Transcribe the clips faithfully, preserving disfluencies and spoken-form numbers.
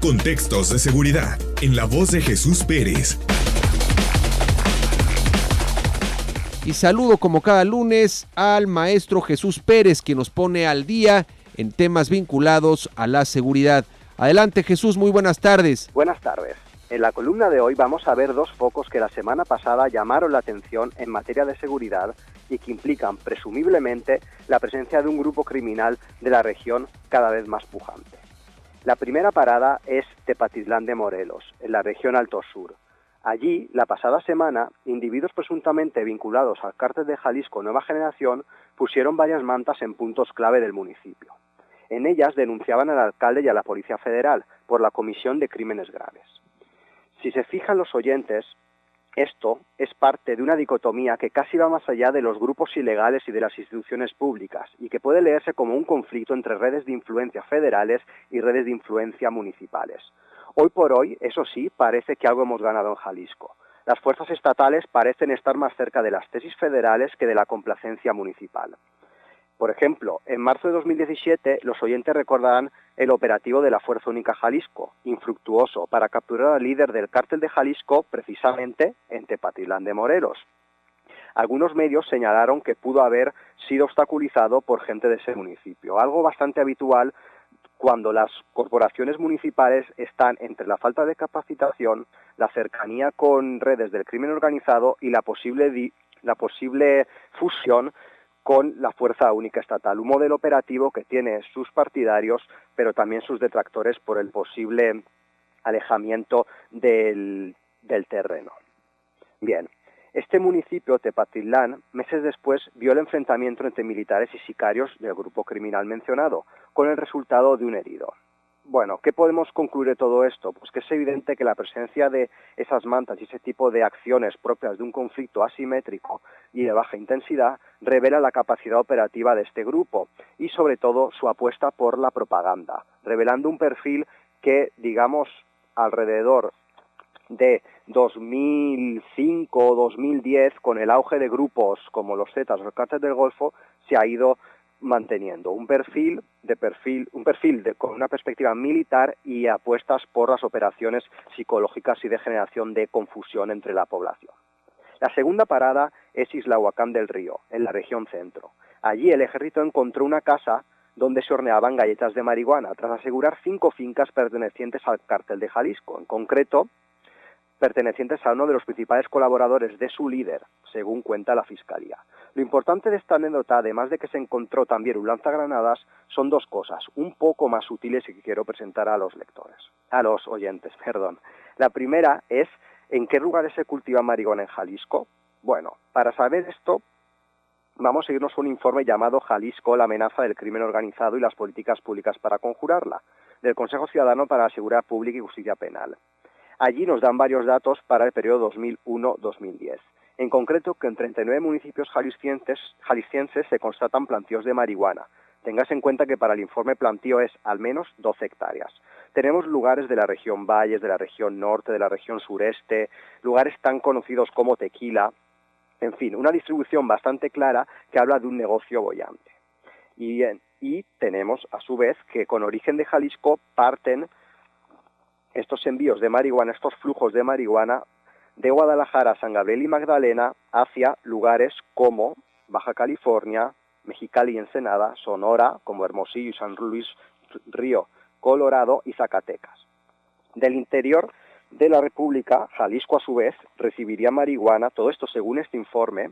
Contextos de seguridad, en la voz de Jesús Pérez. Y saludo como cada lunes al maestro Jesús Pérez, quien nos pone al día en temas vinculados a la seguridad. Adelante, Jesús, muy buenas tardes. Buenas tardes. En la columna de hoy vamos a ver dos focos que la semana pasada llamaron la atención en materia de seguridad y que implican, presumiblemente, la presencia de un grupo criminal de la región cada vez más pujante. La primera parada es Tepatitlán de Morelos, en la región Alto Sur. Allí, la pasada semana, individuos presuntamente vinculados al cártel de Jalisco Nueva Generación pusieron varias mantas en puntos clave del municipio. En ellas denunciaban al alcalde y a la Policía Federal por la comisión de crímenes graves. Si se fijan los oyentes, esto es parte de una dicotomía que casi va más allá de los grupos ilegales y de las instituciones públicas y que puede leerse como un conflicto entre redes de influencia federales y redes de influencia municipales. Hoy por hoy, eso sí, parece que algo hemos ganado en Jalisco. Las fuerzas estatales parecen estar más cerca de las tesis federales que de la complacencia municipal. Por ejemplo, en marzo de dos mil diecisiete, los oyentes recordarán el operativo de la Fuerza Única Jalisco, infructuoso, para capturar al líder del cártel de Jalisco, precisamente en Tepatitlán de Morelos. Algunos medios señalaron que pudo haber sido obstaculizado por gente de ese municipio, algo bastante habitual cuando las corporaciones municipales están entre la falta de capacitación, la cercanía con redes del crimen organizado y la posible, di- la posible fusión con la Fuerza Única Estatal, un modelo operativo que tiene sus partidarios, pero también sus detractores por el posible alejamiento del, del terreno. Bien, este municipio, Tepatitlán, meses después vio el enfrentamiento entre militares y sicarios del grupo criminal mencionado, con el resultado de un herido. Bueno, ¿qué podemos concluir de todo esto? Pues que es evidente que la presencia de esas mantas y ese tipo de acciones propias de un conflicto asimétrico y de baja intensidad revela la capacidad operativa de este grupo y sobre todo su apuesta por la propaganda, revelando un perfil que, digamos, alrededor de dos mil cinco o dos mil diez, con el auge de grupos como los Zetas o el Cártel del Golfo, se ha ido manteniendo un perfil de perfil un perfil de, con una perspectiva militar y apuestas por las operaciones psicológicas y de generación de confusión entre la población. La segunda parada es Islahuacán del Río, en la región centro. Allí el ejército encontró una casa donde se horneaban galletas de marihuana, tras asegurar cinco fincas pertenecientes al cártel de Jalisco, en concreto pertenecientes a uno de los principales colaboradores de su líder, según cuenta la Fiscalía. Lo importante de esta anécdota, además de que se encontró también un lanzagranadas, son dos cosas, un poco más sutiles y que quiero presentar a los lectores, a los oyentes, perdón. La primera es, ¿en qué lugares se cultiva marihuana en Jalisco? Bueno, para saber esto, vamos a irnos a un informe llamado Jalisco, la amenaza del crimen organizado y las políticas públicas para conjurarla, del Consejo Ciudadano para la Seguridad Pública y Justicia Penal. Allí nos dan varios datos para el periodo dos mil uno a dos mil diez. En concreto, que en treinta y nueve municipios jaliscienses, jaliscienses se constatan plantíos de marihuana. Tengas en cuenta que para el informe plantío es al menos doce hectáreas. Tenemos lugares de la región Valles, de la región norte, de la región sureste, lugares tan conocidos como Tequila, en fin, una distribución bastante clara que habla de un negocio boyante. Y, y tenemos, a su vez, que con origen de Jalisco parten estos envíos de marihuana, estos flujos de marihuana, de Guadalajara, San Gabriel y Magdalena hacia lugares como Baja California, Mexicali y Ensenada, Sonora, como Hermosillo y San Luis Río, Colorado y Zacatecas. Del interior de la República, Jalisco a su vez recibiría marihuana, todo esto según este informe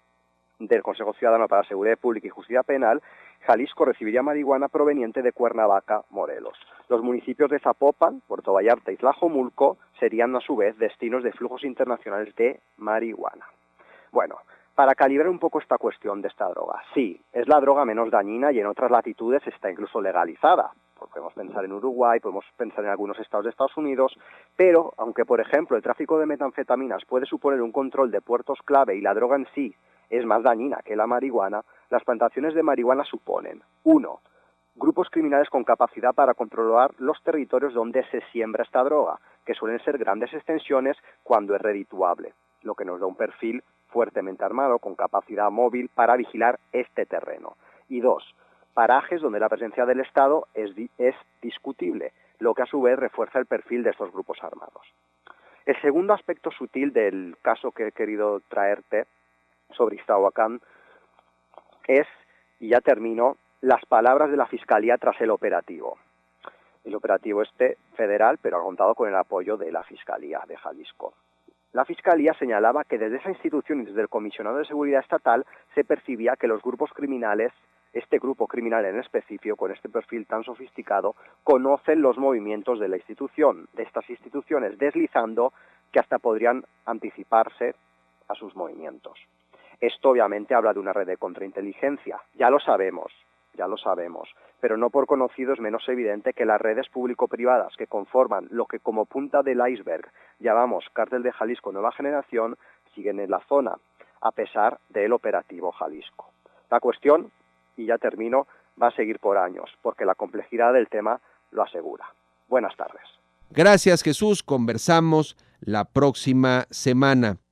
del Consejo Ciudadano para la Seguridad Pública y Justicia Penal, Jalisco recibiría marihuana proveniente de Cuernavaca, Morelos. Los municipios de Zapopan, Puerto Vallarta y Tlajomulco serían a su vez destinos de flujos internacionales de marihuana. Bueno, para calibrar un poco esta cuestión de esta droga, sí, es la droga menos dañina y en otras latitudes está incluso legalizada. Podemos pensar en Uruguay, podemos pensar en algunos estados de Estados Unidos, pero aunque por ejemplo el tráfico de metanfetaminas puede suponer un control de puertos clave y la droga en sí es más dañina que la marihuana, las plantaciones de marihuana suponen, uno, grupos criminales con capacidad para controlar los territorios donde se siembra esta droga, que suelen ser grandes extensiones cuando es redituable, lo que nos da un perfil fuertemente armado con capacidad móvil para vigilar este terreno. Y dos, parajes donde la presencia del Estado es, es discutible, lo que a su vez refuerza el perfil de estos grupos armados. El segundo aspecto sutil del caso que he querido traerte sobre Iztahuacán es, y ya termino, las palabras de la Fiscalía tras el operativo. El operativo este federal, pero ha contado con el apoyo de la Fiscalía de Jalisco. La Fiscalía señalaba que desde esa institución y desde el Comisionado de Seguridad Estatal se percibía que los grupos criminales, este grupo criminal en específico, con este perfil tan sofisticado, conocen los movimientos de la institución, de estas instituciones, deslizando que hasta podrían anticiparse a sus movimientos. Esto obviamente habla de una red de contrainteligencia, ya lo sabemos, ya lo sabemos, pero no por conocido es menos evidente que las redes público-privadas que conforman lo que como punta del iceberg llamamos Cártel de Jalisco Nueva Generación siguen en la zona, a pesar del operativo Jalisco. La cuestión, y ya termino, va a seguir por años, porque la complejidad del tema lo asegura. Buenas tardes. Gracias, Jesús. Conversamos la próxima semana.